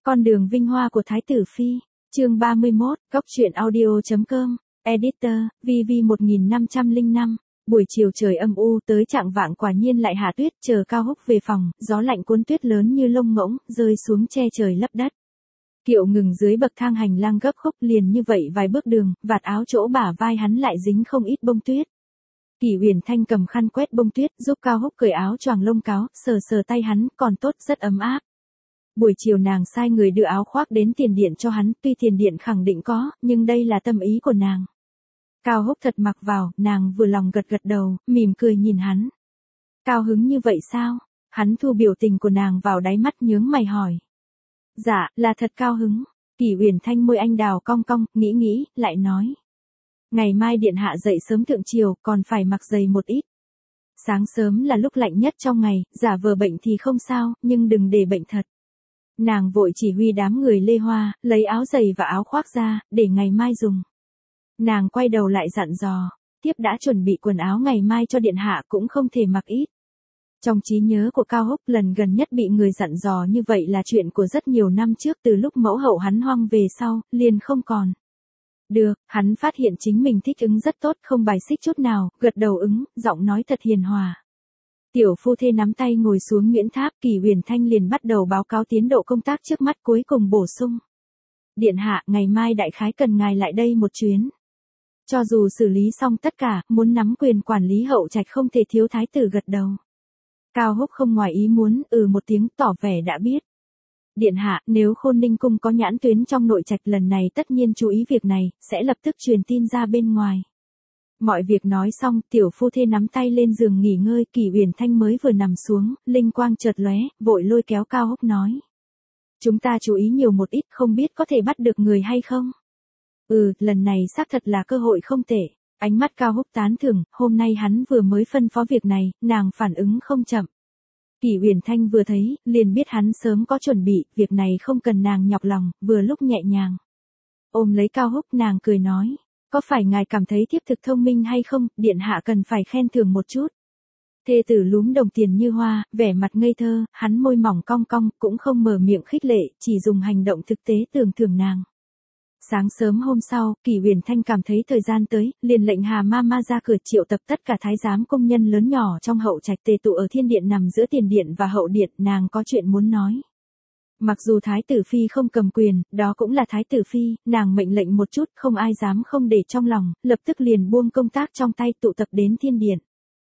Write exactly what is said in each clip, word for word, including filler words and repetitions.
Con đường vinh hoa của Thái tử Phi, chương ba mươi mốt, góc truyện audio.com, editor, vê vê một nghìn năm trăm lẻ năm, buổi chiều trời âm u tới trạng vạng quả nhiên lại hạ tuyết, chờ Cao Húc về phòng, gió lạnh cuốn tuyết lớn như lông ngỗng, rơi xuống che trời lấp đất. Kiệu ngừng dưới bậc thang hành lang gấp khúc, liền như vậy vài bước đường, vạt áo chỗ bả vai hắn lại dính không ít bông tuyết. Kỷ Huyền Thanh cầm khăn quét bông tuyết, giúp Cao Húc cởi áo choàng lông cáo, sờ sờ tay hắn, còn tốt, rất ấm áp. Buổi chiều nàng sai người đưa áo khoác đến tiền điện cho hắn, tuy tiền điện khẳng định có, nhưng đây là tâm ý của nàng. Cao Húc thật mặc vào, nàng vừa lòng gật gật đầu, mỉm cười nhìn hắn. Cao hứng như vậy sao? Hắn thu biểu tình của nàng vào đáy mắt nhướng mày hỏi. Dạ, là thật cao hứng. Kỷ Huyền Thanh môi anh đào cong cong, nghĩ nghĩ, lại nói. Ngày mai điện hạ dậy sớm thượng triều, còn phải mặc dày một ít. Sáng sớm là lúc lạnh nhất trong ngày, giả vờ bệnh thì không sao, nhưng đừng để bệnh thật. Nàng vội chỉ huy đám người lê hoa, lấy áo giày và áo khoác ra, để ngày mai dùng. Nàng quay đầu lại dặn dò, tiếp đã chuẩn bị quần áo ngày mai cho điện hạ cũng không thể mặc ít. Trong trí nhớ của Cao Húc, lần gần nhất bị người dặn dò như vậy là chuyện của rất nhiều năm trước, từ lúc mẫu hậu hắn hoang về sau, liền không còn. Được, hắn phát hiện chính mình thích ứng rất tốt, không bài xích chút nào, gật đầu ứng, giọng nói thật hiền hòa. Tiểu phu thê nắm tay ngồi xuống Nguyễn Tháp, Kỷ Huyền Thanh liền bắt đầu báo cáo tiến độ công tác trước mắt, cuối cùng bổ sung. Điện hạ, ngày mai đại khái cần ngài lại đây một chuyến. Cho dù xử lý xong tất cả, muốn nắm quyền quản lý hậu trạch không thể thiếu thái tử gật đầu. Cao Húc không ngoài ý muốn, ừ một tiếng, tỏ vẻ đã biết. Điện hạ, nếu Khôn Ninh cung có nhãn tuyến trong nội trạch lần này tất nhiên chú ý việc này, sẽ lập tức truyền tin ra bên ngoài. Mọi việc nói xong, tiểu phu thê nắm tay lên giường nghỉ ngơi, Kỷ Huyền Thanh mới vừa nằm xuống, linh quang chợt lóe, vội lôi kéo Cao Húc nói. Chúng ta chú ý nhiều một ít, không biết có thể bắt được người hay không? Ừ, lần này xác thật là cơ hội không tệ. Ánh mắt Cao Húc tán thưởng, hôm nay hắn vừa mới phân phó việc này, nàng phản ứng không chậm. Kỷ Huyền Thanh vừa thấy, liền biết hắn sớm có chuẩn bị, việc này không cần nàng nhọc lòng, vừa lúc nhẹ nhàng. Ôm lấy Cao Húc, nàng cười nói. Có phải ngài cảm thấy thiếp thực thông minh hay không, điện hạ cần phải khen thưởng một chút. Thê tử lúm đồng tiền như hoa, vẻ mặt ngây thơ, hắn môi mỏng cong cong, cũng không mở miệng khích lệ, chỉ dùng hành động thực tế tưởng thưởng nàng. Sáng sớm hôm sau, Kỷ Huyền Thanh cảm thấy thời gian tới, liền lệnh Hà Ma Ma ra cửa triệu tập tất cả thái giám công nhân lớn nhỏ trong hậu trạch tề tụ ở thiên điện nằm giữa tiền điện và hậu điện, nàng có chuyện muốn nói. Mặc dù Thái tử Phi không cầm quyền, đó cũng là Thái tử Phi, nàng mệnh lệnh một chút, không ai dám không để trong lòng, lập tức liền buông công tác trong tay tụ tập đến thiên điện.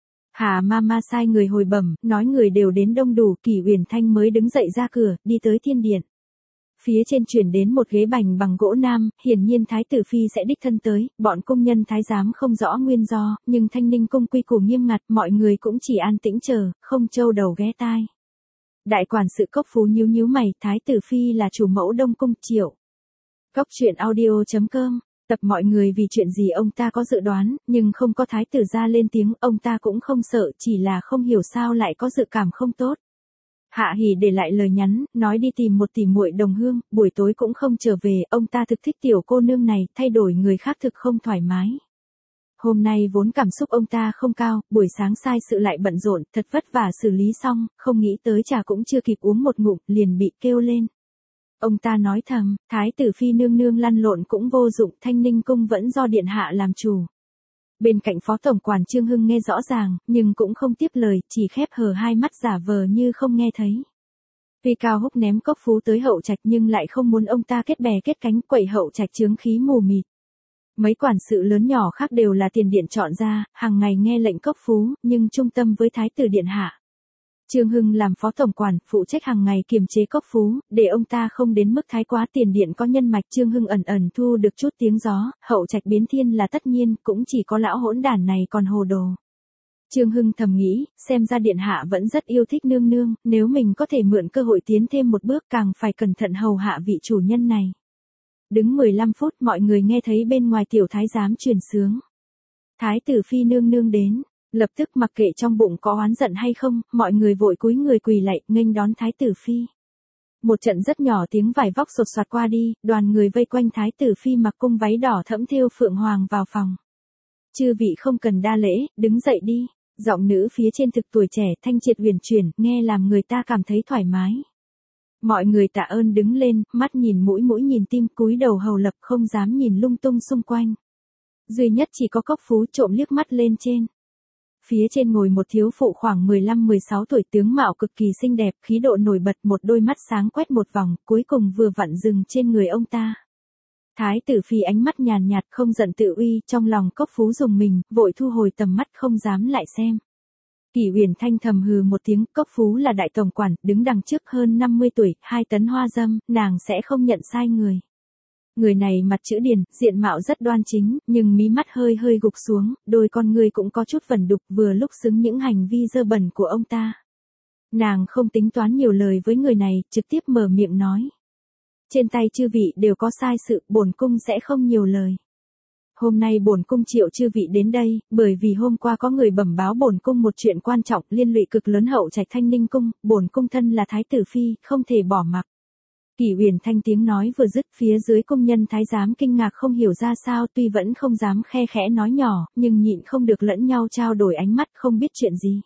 Hà Ma Ma sai người hồi bẩm, nói người đều đến đông đủ, Kỷ Huyền Thanh mới đứng dậy ra cửa, đi tới thiên điện. Phía trên chuyển đến một ghế bành bằng gỗ nam, hiển nhiên Thái tử Phi sẽ đích thân tới, bọn công nhân thái giám không rõ nguyên do, nhưng Thanh Ninh cung quy củ nghiêm ngặt, mọi người cũng chỉ an tĩnh chờ, không trâu đầu ghé tai. Đại quản sự Cốc Phú nhíu nhíu mày, Thái tử Phi là chủ mẫu Đông cung Triệu. Góc truyện audio.com, tập mọi người vì chuyện gì ông ta có dự đoán, nhưng không có thái tử ra lên tiếng, ông ta cũng không sợ, chỉ là không hiểu sao lại có dự cảm không tốt. Hạ Hỉ để lại lời nhắn, nói đi tìm một tỷ muội đồng hương, buổi tối cũng không trở về, ông ta thực thích tiểu cô nương này, thay đổi người khác thực không thoải mái. Hôm nay vốn cảm xúc ông ta không cao, buổi sáng sai sự lại bận rộn, thật vất vả xử lý xong, không nghĩ tới trà cũng chưa kịp uống một ngụm, liền bị kêu lên. Ông ta nói thầm, Thái tử Phi nương nương lăn lộn cũng vô dụng, Thanh Ninh cung vẫn do điện hạ làm chủ. Bên cạnh phó tổng quản Trương Hưng nghe rõ ràng, nhưng cũng không tiếp lời, chỉ khép hờ hai mắt giả vờ như không nghe thấy. Tuy Cao Húc ném Cốc Phú tới hậu trạch nhưng lại không muốn ông ta kết bè kết cánh, quậy hậu trạch chướng khí mù mịt. Mấy quản sự lớn nhỏ khác đều là tiền điện chọn ra, hàng ngày nghe lệnh Cốc Phú, nhưng trung tâm với Thái tử điện hạ. Trương Hưng làm phó tổng quản, phụ trách hàng ngày kiềm chế Cốc Phú, để ông ta không đến mức thái quá. Tiền điện có nhân mạch, Trương Hưng ẩn ẩn thu được chút tiếng gió, hậu trạch biến thiên là tất nhiên, cũng chỉ có lão hỗn đản này còn hồ đồ. Trương Hưng thầm nghĩ, xem ra điện hạ vẫn rất yêu thích nương nương, nếu mình có thể mượn cơ hội tiến thêm một bước càng phải cẩn thận hầu hạ vị chủ nhân này. Đứng mười lăm phút mọi người nghe thấy bên ngoài tiểu thái giám truyền sướng. Thái tử Phi nương nương đến. Lập tức mặc kệ trong bụng có oán giận hay không, mọi người vội cúi người quỳ lạy, nghênh đón Thái tử Phi. Một trận rất nhỏ tiếng vải vóc sột soạt qua đi, đoàn người vây quanh Thái tử Phi mặc cung váy đỏ thẫm thêu phượng hoàng vào phòng. Chư vị không cần đa lễ, đứng dậy đi. Giọng nữ phía trên thực tuổi trẻ thanh triệt huyền chuyển, nghe làm người ta cảm thấy thoải mái. Mọi người tạ ơn đứng lên, mắt nhìn mũi mũi nhìn tim, cúi đầu hầu lập không dám nhìn lung tung xung quanh. Duy nhất chỉ có Cốc Phú trộm liếc mắt lên trên. Phía trên ngồi một thiếu phụ khoảng mười lăm mười sáu tuổi, tướng mạo cực kỳ xinh đẹp, khí độ nổi bật, một đôi mắt sáng quét một vòng, cuối cùng vừa vặn dừng trên người ông ta. Thái tử phi ánh mắt nhàn nhạt không giận tự uy, trong lòng Cốc Phú rùng mình, vội thu hồi tầm mắt không dám lại xem. Kỷ Uyển Thanh thầm hừ một tiếng, Cốc Phú là đại tổng quản, đứng đằng trước hơn năm mươi tuổi, hai tấn hoa dâm, nàng sẽ không nhận sai người. Người này mặt chữ điển, diện mạo rất đoan chính, nhưng mí mắt hơi hơi gục xuống, đôi con người cũng có chút vẩn đục, vừa lúc xứng những hành vi dơ bẩn của ông ta. Nàng không tính toán nhiều lời với người này, trực tiếp mở miệng nói. Trên tay chư vị đều có sai sự, bổn cung sẽ không nhiều lời. Hôm nay bổn cung triệu chư vị đến đây, bởi vì hôm qua có người bẩm báo bổn cung một chuyện quan trọng, liên lụy cực lớn hậu trạch Thanh Ninh cung, bổn cung thân là thái tử phi, không thể bỏ mặc. Kỷ Uyển Thanh tiếng nói vừa dứt, phía dưới cung nhân thái giám kinh ngạc không hiểu ra sao, tuy vẫn không dám khe khẽ nói nhỏ, nhưng nhịn không được lẫn nhau trao đổi ánh mắt, không biết chuyện gì.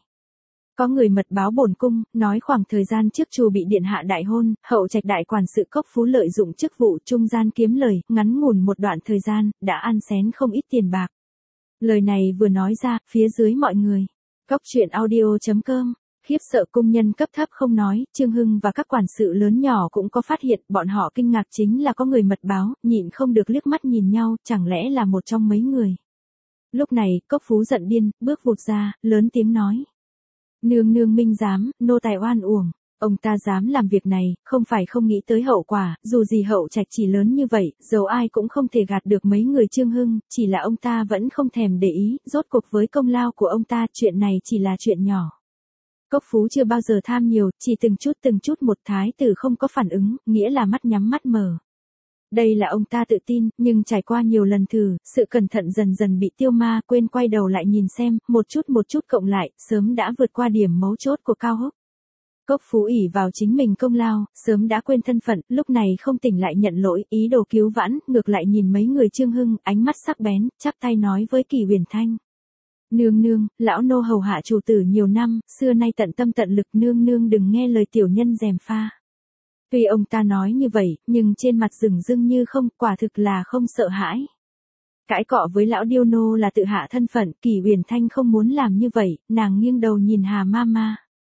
Có người mật báo bổn cung, nói khoảng thời gian trước Chu bị điện hạ đại hôn, hậu trạch đại quản sự Cốc Phú lợi dụng chức vụ trung gian kiếm lời, ngắn ngủn một đoạn thời gian, đã ăn xén không ít tiền bạc. Lời này vừa nói ra, phía dưới mọi người. Cốc truyện audio chấm com. Khiếp sợ cung nhân cấp thấp không nói, Trương Hưng và các quản sự lớn nhỏ cũng có phát hiện, bọn họ kinh ngạc chính là có người mật báo, nhịn không được liếc mắt nhìn nhau, chẳng lẽ là một trong mấy người. Lúc này, Cốc Phú giận điên, bước vụt ra, lớn tiếng nói. Nương nương minh giám, nô tài oan uổng, ông ta dám làm việc này, không phải không nghĩ tới hậu quả, dù gì hậu trạch chỉ lớn như vậy, dầu ai cũng không thể gạt được mấy người Trương Hưng, chỉ là ông ta vẫn không thèm để ý, rốt cuộc với công lao của ông ta, chuyện này chỉ là chuyện nhỏ. Cốc Phú chưa bao giờ tham nhiều, chỉ từng chút từng chút một, thái tử không có phản ứng, nghĩa là mắt nhắm mắt mở. Đây là ông ta tự tin, nhưng trải qua nhiều lần thử, sự cẩn thận dần dần bị tiêu ma, quên quay đầu lại nhìn xem, một chút một chút cộng lại, sớm đã vượt qua điểm mấu chốt của Cao Húc. Cốc Phú ỷ vào chính mình công lao, sớm đã quên thân phận, lúc này không tỉnh lại nhận lỗi, ý đồ cứu vãn, ngược lại nhìn mấy người Trương Hưng, ánh mắt sắc bén, chắp tay nói với Kỷ Uyển Thanh. Nương nương, lão nô hầu hạ chủ tử nhiều năm, xưa nay tận tâm tận lực, nương nương đừng nghe lời tiểu nhân gièm pha. Tuy ông ta nói như vậy, nhưng trên mặt rừng rưng như không, quả thực là không sợ hãi. Cãi cọ với lão điêu nô là tự hạ thân phận, Kỷ Uyển Thanh không muốn làm như vậy, nàng nghiêng đầu nhìn Hà Mama.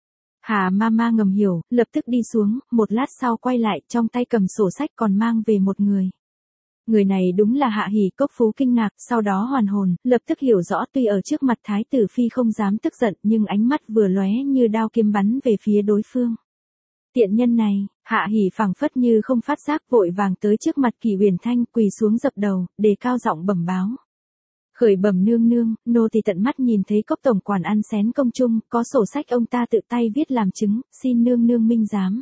Hà Mama ngầm hiểu, lập tức đi xuống, một lát sau quay lại, trong tay cầm sổ sách còn mang về một người. Người này đúng là Hạ Hỉ. Cốc Phú kinh ngạc, sau đó hoàn hồn, lập tức hiểu rõ, tuy ở trước mặt thái tử phi không dám tức giận, nhưng ánh mắt vừa lóe như đao kiếm bắn về phía đối phương. Tiện nhân này, Hạ Hỉ phảng phất như không phát giác, vội vàng tới trước mặt Kỷ Uyển Thanh, quỳ xuống dập đầu, đề cao giọng bẩm báo. Khởi bẩm nương nương, nô tỳ tận mắt nhìn thấy Cốc tổng quản ăn xén công chung, có sổ sách ông ta tự tay viết làm chứng, xin nương nương minh giám.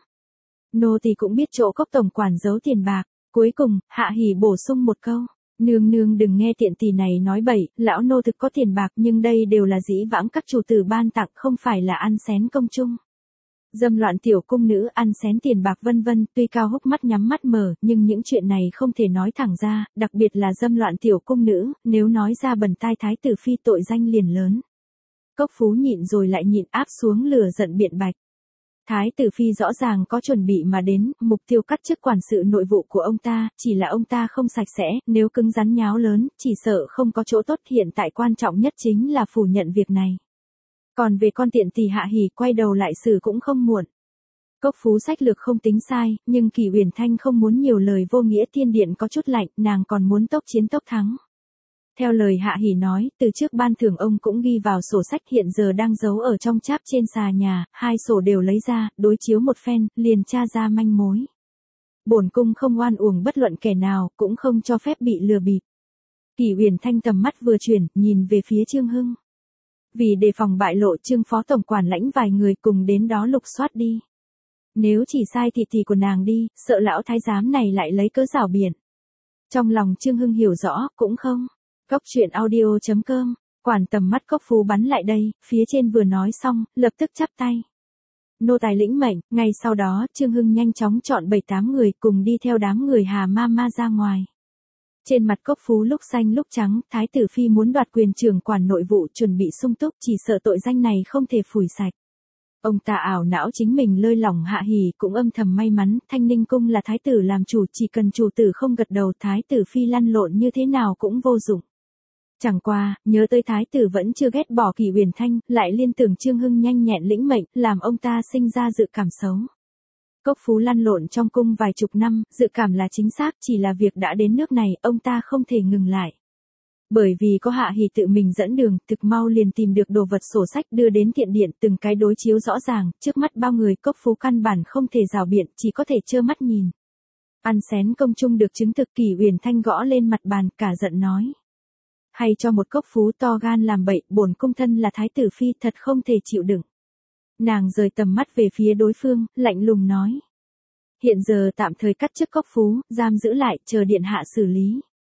Nô tỳ cũng biết chỗ Cốc tổng quản giấu tiền bạc. Cuối cùng, Hạ Hỉ bổ sung một câu, nương nương đừng nghe tiện tỳ này nói bậy, lão nô thực có tiền bạc nhưng đây đều là dĩ vãng các chủ tử ban tặng, không phải là ăn xén công chung. Dâm loạn tiểu cung nữ, ăn xén tiền bạc vân vân, tuy Cao Húc mắt nhắm mắt mở, nhưng những chuyện này không thể nói thẳng ra, đặc biệt là dâm loạn tiểu cung nữ, nếu nói ra bẩn tai thái tử phi tội danh liền lớn. Cốc Phú nhịn rồi lại nhịn, áp xuống lửa giận biện bạch. Thái tử phi rõ ràng có chuẩn bị mà đến, mục tiêu cắt chức quản sự nội vụ của ông ta, chỉ là ông ta không sạch sẽ, nếu cứng rắn nháo lớn, chỉ sợ không có chỗ tốt, hiện tại quan trọng nhất chính là phủ nhận việc này. Còn về con tiện tỳ Hạ Hỉ, quay đầu lại xử cũng không muộn. Cốc Phú sách lược không tính sai, nhưng Kỷ Uyển Thanh không muốn nhiều lời vô nghĩa, thiên điện có chút lạnh, nàng còn muốn tốc chiến tốc thắng. Theo lời Hạ Hỉ nói, từ trước ban thưởng ông cũng ghi vào sổ sách, hiện giờ đang giấu ở trong cháp trên xà nhà, hai sổ đều lấy ra, đối chiếu một phen, liền tra ra manh mối. Bổn cung không oan uổng bất luận kẻ nào, cũng không cho phép bị lừa bịp. Kỷ Uyển Thanh tầm mắt vừa chuyển, nhìn về phía Trương Hưng. Vì đề phòng bại lộ, Trương phó tổng quản lãnh vài người cùng đến đó lục soát đi. Nếu chỉ sai thì thì của nàng đi, sợ lão thái giám này lại lấy cớ rảo biện. Trong lòng Trương Hưng hiểu rõ, cũng không. Cốc truyện audio chấm com, quản tầm mắt Cốc Phú bắn lại đây, phía trên vừa nói xong, lập tức chắp tay. Nô tài lĩnh mệnh, ngay sau đó, Trương Hưng nhanh chóng chọn bảy tám người cùng đi theo đám người Hà Mama ra ngoài. Trên mặt Cốc Phú lúc xanh lúc trắng, thái tử phi muốn đoạt quyền trưởng quản nội vụ, chuẩn bị sung túc, chỉ sợ tội danh này không thể phủi sạch. Ông ta ảo não chính mình lơi lỏng Hạ Hỉ, cũng âm thầm may mắn, Thanh Ninh cung là thái tử làm chủ, chỉ cần chủ tử không gật đầu, thái tử phi lăn lộn như thế nào cũng vô dụng. Chẳng qua, nhớ tới thái tử vẫn chưa ghét bỏ Kỷ Uyển Thanh, lại liên tưởng Trương Hưng nhanh nhẹn lĩnh mệnh, làm ông ta sinh ra dự cảm xấu. Cốc Phú lăn lộn trong cung vài chục năm, dự cảm là chính xác, chỉ là việc đã đến nước này, ông ta không thể ngừng lại. Bởi vì có Hạ Hỉ tự mình dẫn đường, thực mau liền tìm được đồ vật sổ sách đưa đến thiện điện, từng cái đối chiếu rõ ràng, trước mắt bao người, Cốc Phú căn bản không thể rào biện, chỉ có thể trơ mắt nhìn. Ăn xén công chung được chứng thực, Kỷ Uyển Thanh gõ lên mặt bàn, cả giận nói. Hay cho một Cốc Phú to gan làm bậy, bổn cung thân là thái tử phi, thật không thể chịu đựng. Nàng rời tầm mắt về phía đối phương, lạnh lùng nói. Hiện giờ tạm thời cắt chức Cốc Phú, giam giữ lại, chờ điện hạ xử lý.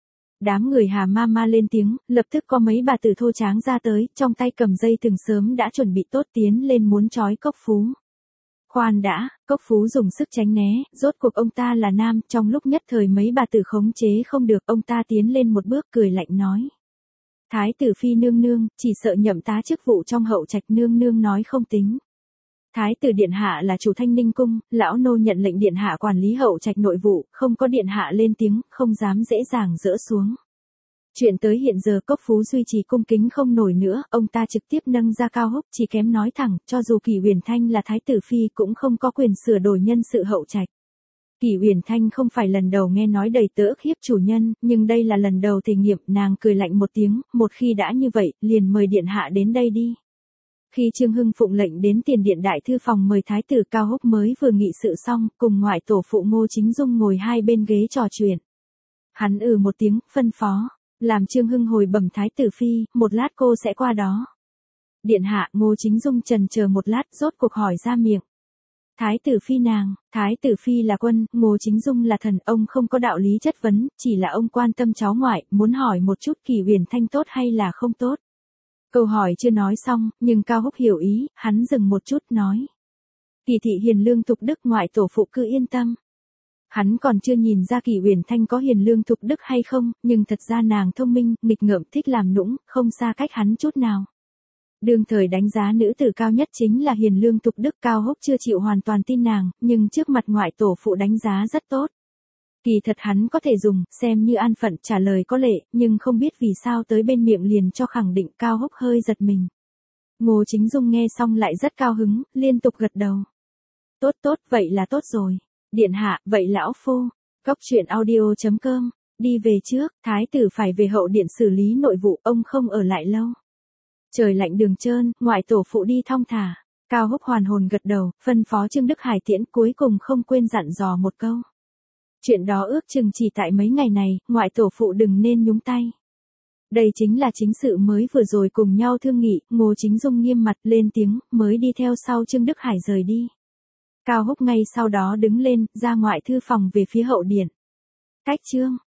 Đám người Hà Ma Ma lên tiếng, lập tức có mấy bà tử thô tráng ra tới, trong tay cầm dây thừng sớm đã chuẩn bị tốt tiến lên muốn trói Cốc Phú. Khoan đã, Cốc Phú dùng sức tránh né, rốt cuộc ông ta là nam, trong lúc nhất thời mấy bà tử khống chế không được, ông ta tiến lên một bước cười lạnh nói. Thái tử phi nương nương, chỉ sợ nhậm tá chức vụ trong hậu trạch, nương nương nói không tính. Thái tử điện hạ là chủ Thanh Ninh cung, lão nô nhận lệnh điện hạ quản lý hậu trạch nội vụ, không có điện hạ lên tiếng, không dám dễ dàng dỡ xuống. Chuyện tới hiện giờ Cốc Phú duy trì cung kính không nổi nữa, ông ta trực tiếp nâng ra Cao Húc, chỉ kém nói thẳng, cho dù Kỷ Uyển Thanh là thái tử phi cũng không có quyền sửa đổi nhân sự hậu trạch. Kỷ Uyển Thanh không phải lần đầu nghe nói đầy tớ ức hiếp chủ nhân, nhưng đây là lần đầu thể nghiệm, nàng cười lạnh một tiếng, một khi đã như vậy, liền mời điện hạ đến đây đi. Khi Trương Hưng phụng lệnh đến tiền điện đại thư phòng mời thái tử Cao Húc mới vừa nghị sự xong, cùng ngoại tổ phụ Ngô Chính Dung ngồi hai bên ghế trò chuyện. Hắn ừ một tiếng, phân phó, làm Trương Hưng hồi bẩm thái tử phi, một lát cô sẽ qua đó. Điện hạ, Ngô Chính Dung trần chờ một lát, rốt cuộc hỏi ra miệng. Thái tử phi nàng, thái tử phi là quân, Ngô Chính Dung là thần, ông không có đạo lý chất vấn, chỉ là ông quan tâm cháu ngoại, muốn hỏi một chút Kỷ Uyển Thanh tốt hay là không tốt. Câu hỏi chưa nói xong, nhưng Cao Húc hiểu ý, hắn dừng một chút nói. Kỳ thị hiền lương thục đức, ngoại tổ phụ cứ yên tâm. Hắn còn chưa nhìn ra Kỷ Uyển Thanh có hiền lương thục đức hay không, nhưng thật ra nàng thông minh, nghịch ngợm, thích làm nũng, không xa cách hắn chút nào. Đương thời đánh giá nữ tử cao nhất chính là hiền lương thục đức, Cao Húc chưa chịu hoàn toàn tin nàng, nhưng trước mặt ngoại tổ phụ đánh giá rất tốt. Kỳ thật hắn có thể dùng, xem như an phận trả lời có lệ, nhưng không biết vì sao tới bên miệng liền cho khẳng định, Cao Húc hơi giật mình. Ngô Chính Dung nghe xong lại rất cao hứng, liên tục gật đầu. Tốt tốt, vậy là tốt rồi. Điện hạ, vậy lão phu. Cốc truyện audio chấm com, đi về trước, thái tử phải về hậu điện xử lý nội vụ, ông không ở lại lâu. Trời lạnh đường trơn, ngoại tổ phụ đi thong thả. Cao Húc hoàn hồn gật đầu, phân phó Trương Đức Hải tiễn, cuối cùng không quên dặn dò một câu. Chuyện đó ước chừng chỉ tại mấy ngày này, ngoại tổ phụ đừng nên nhúng tay. Đây chính là chính sự mới vừa rồi cùng nhau thương nghị, Ngô Chính Dung nghiêm mặt lên tiếng, mới đi theo sau Trương Đức Hải rời đi. Cao Húc ngay sau đó đứng lên, ra ngoại thư phòng về phía hậu điện. Cách chương